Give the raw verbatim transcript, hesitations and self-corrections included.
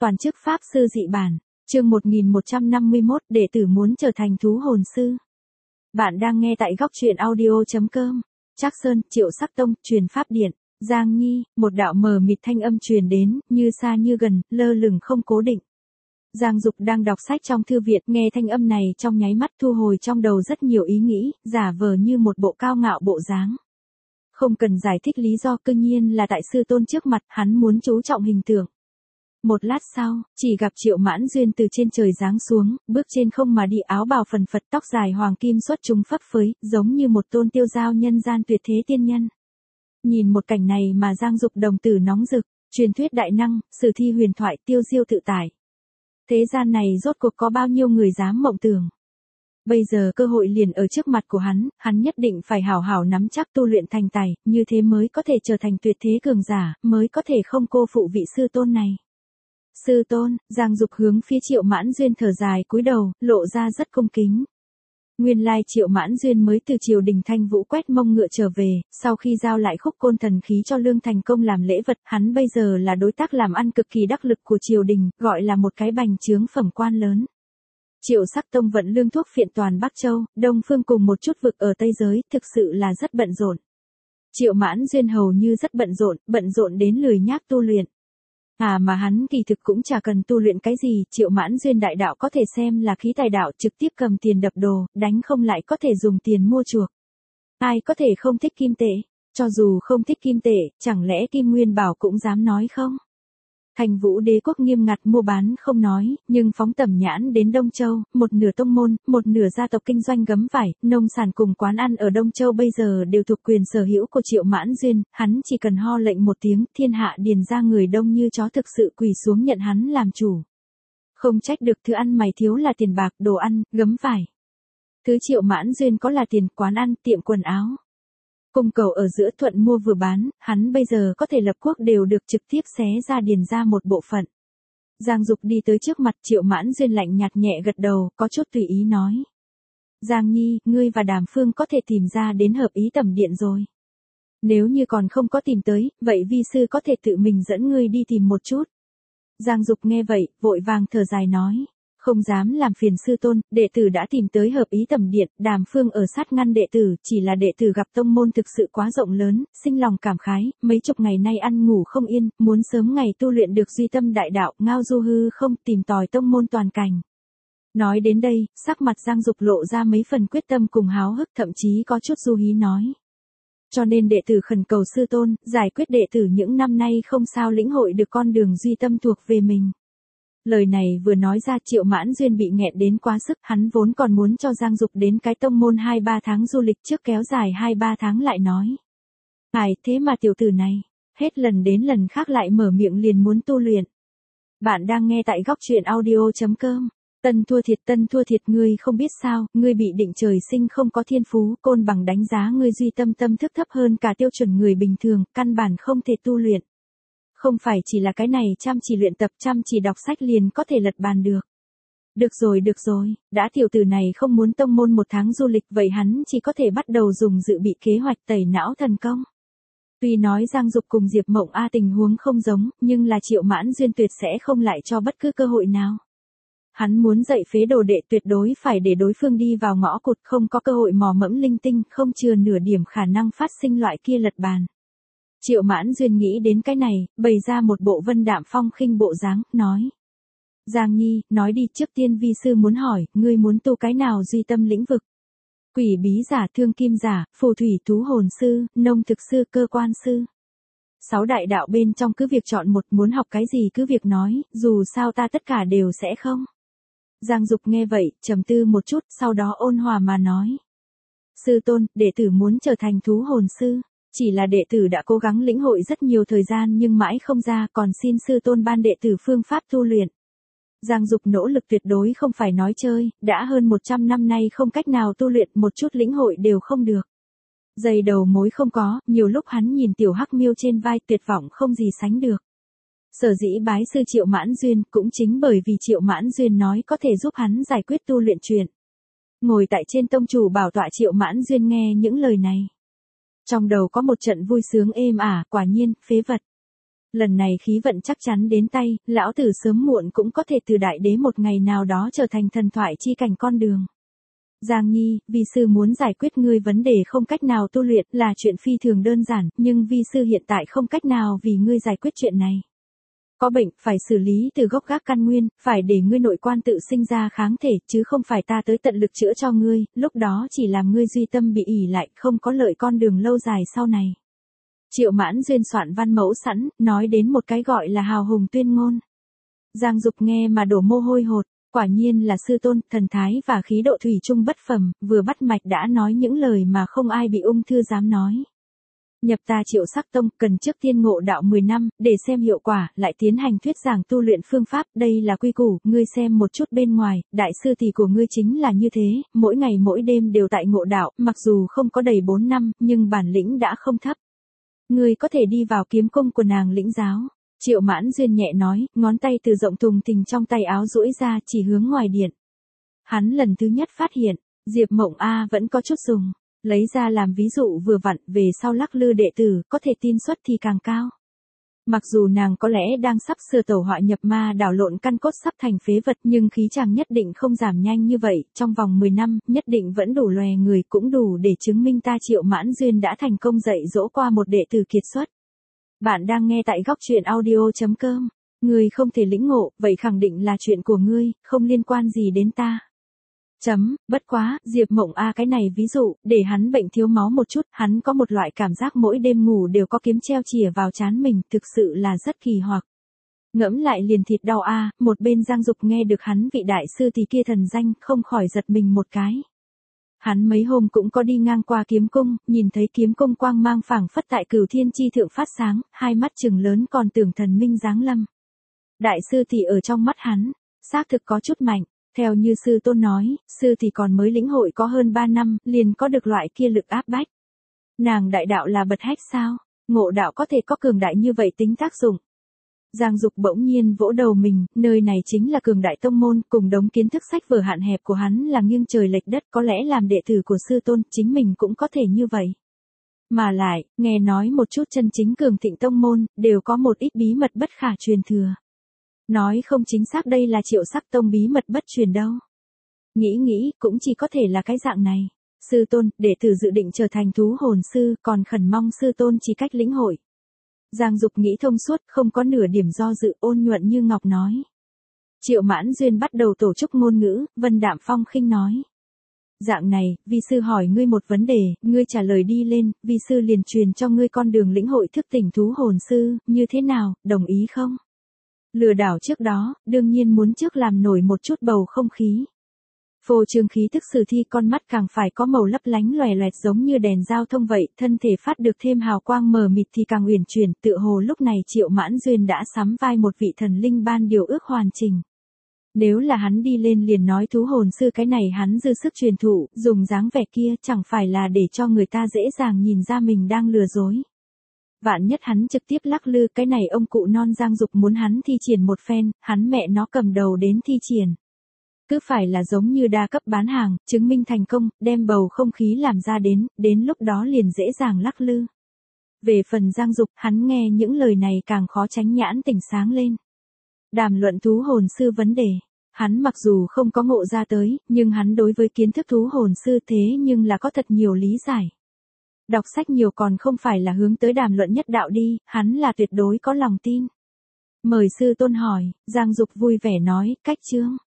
Toàn chức Pháp Sư Dị Bản, chương một nghìn một trăm năm mươi mốt, đệ tử muốn trở thành thú hồn sư. Bạn đang nghe tại góc truyện audio chấm com. Trác Sơn, Triệu Sắc Tông, truyền pháp điện. Giang Nhi, một đạo mờ mịt thanh âm truyền đến, như xa như gần, lơ lửng không cố định. Giang Dục đang đọc sách trong thư viện, nghe thanh âm này trong nháy mắt thu hồi trong đầu rất nhiều ý nghĩ, giả vờ như một bộ cao ngạo bộ dáng. Không cần giải thích lý do, cương nhiên là tại sư tôn trước mặt, hắn muốn chú trọng hình tượng. Một lát sau, chỉ gặp Triệu Mãn Duyên từ trên trời giáng xuống, bước trên không mà đi, áo bào phần phật, tóc dài hoàng kim xuất chúng phấp phới, giống như một tôn tiêu giao nhân gian tuyệt thế tiên nhân. Nhìn một cảnh này mà Giang Dục đồng tử nóng rực, truyền thuyết đại năng, sử thi huyền thoại, tiêu diêu tự tại. Thế gian này rốt cuộc có bao nhiêu người dám mộng tưởng. Bây giờ cơ hội liền ở trước mặt của hắn, hắn nhất định phải hảo hảo nắm chắc tu luyện thành tài, như thế mới có thể trở thành tuyệt thế cường giả, mới có thể không cô phụ vị sư tôn này. Sư tôn, Giang Dục hướng phía Triệu Mãn Duyên thở dài cúi đầu, lộ ra rất cung kính. Nguyên lai Triệu Mãn Duyên mới từ triều đình Thanh Vũ quét mông ngựa trở về, sau khi giao lại khúc côn thần khí cho Lương Thành Công làm lễ vật, hắn bây giờ là đối tác làm ăn cực kỳ đắc lực của triều đình, gọi là một cái bành trướng phẩm quan lớn. Triệu Sắc Tông vận lương thuốc phiện toàn Bắc Châu, Đông Phương cùng một chút vực ở Tây Giới, thực sự là rất bận rộn. Triệu Mãn Duyên hầu như rất bận rộn, bận rộn đến lười nhác tu luyện. À mà hắn kỳ thực cũng chả cần tu luyện cái gì, Triệu Mãn Duyên đại đạo có thể xem là khí tài đạo, trực tiếp cầm tiền đập đồ, đánh không lại có thể dùng tiền mua chuộc. Ai có thể không thích kim tệ, cho dù không thích kim tệ, chẳng lẽ Kim Nguyên Bảo cũng dám nói không? Thành Vũ đế quốc nghiêm ngặt mua bán không nói, nhưng phóng tầm nhãn đến Đông Châu, một nửa tông môn, một nửa gia tộc kinh doanh gấm vải, nông sản cùng quán ăn ở Đông Châu bây giờ đều thuộc quyền sở hữu của Triệu Mãn Duyên, hắn chỉ cần ho lệnh một tiếng, thiên hạ điền ra người đông như chó thực sự quỳ xuống nhận hắn làm chủ. Không trách được thứ ăn mày thiếu là tiền bạc, đồ ăn, gấm vải. Thứ Triệu Mãn Duyên có là tiền, quán ăn, tiệm quần áo. Cung cầu ở giữa thuận mua vừa bán, hắn bây giờ có thể lập quốc đều được trực tiếp xé ra điền ra một bộ phận. Giang Dục đi tới trước mặt Triệu Mãn Duyên lạnh nhạt nhẹ gật đầu, có chút tùy ý nói. Giang Nhi, ngươi và Đàm Phương có thể tìm ra đến hợp ý tẩm điện rồi. Nếu như còn không có tìm tới, vậy vi sư có thể tự mình dẫn ngươi đi tìm một chút. Giang Dục nghe vậy, vội vàng thở dài nói. Không dám làm phiền sư tôn, đệ tử đã tìm tới hợp ý tẩm điện, Đàm Phương ở sát ngăn đệ tử, chỉ là đệ tử gặp tông môn thực sự quá rộng lớn, sinh lòng cảm khái, mấy chục ngày nay ăn ngủ không yên, muốn sớm ngày tu luyện được duy tâm đại đạo, ngao du hư không, tìm tòi tông môn toàn cảnh. Nói đến đây, sắc mặt Giang Dục lộ ra mấy phần quyết tâm cùng háo hức, thậm chí có chút du hí nói. Cho nên đệ tử khẩn cầu sư tôn, giải quyết đệ tử những năm nay không sao lĩnh hội được con đường duy tâm thuộc về mình. Lời này vừa nói ra Triệu Mãn Duyên bị nghẹn đến quá sức, hắn vốn còn muốn cho Giang Dục đến cái tông môn hai ba tháng du lịch trước kéo dài hai ba tháng lại nói. Ai thế mà tiểu tử này, hết lần đến lần khác lại mở miệng liền muốn tu luyện. Bạn đang nghe tại góc truyện audio chấm com. Tân thua thiệt tân thua thiệt ngươi không biết sao, ngươi bị định trời sinh không có thiên phú, côn bằng đánh giá ngươi duy tâm tâm thức thấp hơn cả tiêu chuẩn người bình thường, căn bản không thể tu luyện. Không phải chỉ là cái này chăm chỉ luyện tập chăm chỉ đọc sách liền có thể lật bàn được. Được rồi được rồi, đã tiểu tử này không muốn tông môn một tháng du lịch vậy hắn chỉ có thể bắt đầu dùng dự bị kế hoạch tẩy não thần công. Tuy nói Giang Dục cùng Diệp Mộng A tình huống không giống, nhưng là Triệu Mãn Duyên tuyệt sẽ không lại cho bất cứ cơ hội nào. Hắn muốn dạy phế đồ đệ tuyệt đối phải để đối phương đi vào ngõ cụt, không có cơ hội mò mẫm linh tinh, không chừa nửa điểm khả năng phát sinh loại kia lật bàn. Triệu Mãn Duyên nghĩ đến cái này, bày ra một bộ vân đạm phong khinh bộ dáng, nói. Giang Nhi, nói đi, trước tiên vi sư muốn hỏi, ngươi muốn tu cái nào duy tâm lĩnh vực? Quỷ bí giả, thương kim giả, phù thủy thú hồn sư, nông thực sư, cơ quan sư. Sáu đại đạo bên trong cứ việc chọn một, muốn học cái gì cứ việc nói, dù sao ta tất cả đều sẽ không. Giang Dục nghe vậy, trầm tư một chút, sau đó ôn hòa mà nói. Sư tôn, đệ tử muốn trở thành thú hồn sư. Chỉ là đệ tử đã cố gắng lĩnh hội rất nhiều thời gian nhưng mãi không ra, còn xin sư tôn ban đệ tử phương pháp tu luyện. Giang Dục nỗ lực tuyệt đối không phải nói chơi, đã hơn một trăm năm nay không cách nào tu luyện, một chút lĩnh hội đều không được. Dây đầu mối không có, nhiều lúc hắn nhìn tiểu hắc miêu trên vai tuyệt vọng không gì sánh được. Sở dĩ bái sư Triệu Mãn Duyên cũng chính bởi vì Triệu Mãn Duyên nói có thể giúp hắn giải quyết tu luyện chuyện. Ngồi tại trên tông chủ bảo tọa Triệu Mãn Duyên nghe những lời này. Trong đầu có một trận vui sướng êm ả, quả nhiên, phế vật. Lần này khí vận chắc chắn đến tay, lão tử sớm muộn cũng có thể từ đại đế một ngày nào đó trở thành thần thoại chi cảnh con đường. Giang Nhi, vi sư muốn giải quyết ngươi vấn đề không cách nào tu luyện là chuyện phi thường đơn giản, nhưng vi sư hiện tại không cách nào vì ngươi giải quyết chuyện này. Có bệnh, phải xử lý từ gốc gác căn nguyên, phải để ngươi nội quan tự sinh ra kháng thể, chứ không phải ta tới tận lực chữa cho ngươi, lúc đó chỉ làm ngươi duy tâm bị ỉ lại, không có lợi con đường lâu dài sau này. Triệu Mãn Duyên soạn văn mẫu sẵn, nói đến một cái gọi là hào hùng tuyên ngôn. Giang Dục nghe mà đổ mồ hôi hột, quả nhiên là sư tôn, thần thái và khí độ thủy chung bất phàm, vừa bắt mạch đã nói những lời mà không ai bị ung thư dám nói. Nhập ta Triệu Sắc Tông, cần trước tiên ngộ đạo mười năm, để xem hiệu quả, lại tiến hành thuyết giảng tu luyện phương pháp, đây là quy củ, ngươi xem một chút bên ngoài, đại sư tỷ của ngươi chính là như thế, mỗi ngày mỗi đêm đều tại ngộ đạo, mặc dù không có đầy bốn năm, nhưng bản lĩnh đã không thấp. Ngươi có thể đi vào kiếm cung của nàng lĩnh giáo. Triệu Mãn Duyên nhẹ nói, ngón tay từ rộng thùng thình trong tay áo duỗi ra chỉ hướng ngoài điện. Hắn lần thứ nhất phát hiện, Diệp Mộng A vẫn có chút dùng. Lấy ra làm ví dụ vừa vặn, về sau lắc lư đệ tử, có thể tin suất thì càng cao. Mặc dù nàng có lẽ đang sắp sửa tẩu họa nhập ma đảo lộn căn cốt sắp thành phế vật, nhưng khí chàng nhất định không giảm nhanh như vậy, trong vòng mười năm, nhất định vẫn đủ lòe người, cũng đủ để chứng minh ta Triệu Mãn Duyên đã thành công dạy dỗ qua một đệ tử kiệt xuất. Bạn đang nghe tại góc truyện audio chấm com. Ngươi không thể lĩnh ngộ, vậy khẳng định là chuyện của ngươi, không liên quan gì đến ta. Chấm, bất quá, Diệp Mộng A cái này ví dụ, để hắn bệnh thiếu máu một chút, hắn có một loại cảm giác mỗi đêm ngủ đều có kiếm treo chìa vào trán mình, thực sự là rất kỳ hoặc. Ngẫm lại liền thịt đau a, một bên Giang Dục nghe được hắn vị đại sư tỷ kia thần danh, không khỏi giật mình một cái. Hắn mấy hôm cũng có đi ngang qua kiếm cung, nhìn thấy kiếm cung quang mang phảng phất tại Cửu Thiên chi thượng phát sáng, hai mắt trừng lớn còn tưởng thần minh giáng lâm. Đại sư tỷ ở trong mắt hắn, xác thực có chút mạnh. Theo như sư tôn nói, sư thì còn mới lĩnh hội có hơn ba năm, liền có được loại kia lực áp bách. Nàng đại đạo là bật hách sao? Ngộ đạo có thể có cường đại như vậy tính tác dụng. Giang Dục bỗng nhiên vỗ đầu mình, nơi này chính là cường đại tông môn, cùng đống kiến thức sách vở hạn hẹp của hắn là nghiêng trời lệch đất, có lẽ làm đệ tử của sư tôn, chính mình cũng có thể như vậy. Mà lại, nghe nói một chút chân chính cường thịnh tông môn, đều có một ít bí mật bất khả truyền thừa. Nói không chính xác đây là Triệu Sắc Tông bí mật bất truyền đâu. Nghĩ nghĩ, cũng chỉ có thể là cái dạng này. Sư tôn, đệ tử dự định trở thành thú hồn sư, còn khẩn mong sư tôn chỉ cách lĩnh hội. Giang Dục nghĩ thông suốt, không có nửa điểm do dự, ôn nhuận như ngọc nói. Triệu Mãn Duyên bắt đầu tổ chức ngôn ngữ, vân đạm phong khinh nói. Dạng này, vi sư hỏi ngươi một vấn đề, ngươi trả lời đi lên, vi sư liền truyền cho ngươi con đường lĩnh hội thức tỉnh thú hồn sư, như thế nào, đồng ý không? Lừa đảo trước đó, đương nhiên muốn trước làm nổi một chút bầu không khí. Phô trương khí tức sử thi, con mắt càng phải có màu lấp lánh loè loẹt giống như đèn giao thông vậy, thân thể phát được thêm hào quang mờ mịt thì càng uyển chuyển, tựa hồ lúc này Triệu Mãn Duyên đã sắm vai một vị thần linh ban điều ước hoàn chỉnh. Nếu là hắn đi lên liền nói thú hồn sư cái này hắn dư sức truyền thụ, dùng dáng vẻ kia chẳng phải là để cho người ta dễ dàng nhìn ra mình đang lừa dối. Vạn nhất hắn trực tiếp lắc lư, cái này ông cụ non Giang Dục muốn hắn thi triển một phen, hắn mẹ nó cầm đầu đến thi triển. Cứ phải là giống như đa cấp bán hàng, chứng minh thành công, đem bầu không khí làm ra đến, đến lúc đó liền dễ dàng lắc lư. Về phần Giang Dục, hắn nghe những lời này càng khó tránh nhãn tỉnh sáng lên. Đàm luận thú hồn sư vấn đề, hắn mặc dù không có ngộ ra tới, nhưng hắn đối với kiến thức thú hồn sư thế nhưng là có thật nhiều lý giải. Đọc sách nhiều còn không phải là hướng tới đàm luận nhất đạo đi, hắn là tuyệt đối có lòng tin. Mời sư tôn hỏi, Giang Dục vui vẻ nói, cách chương.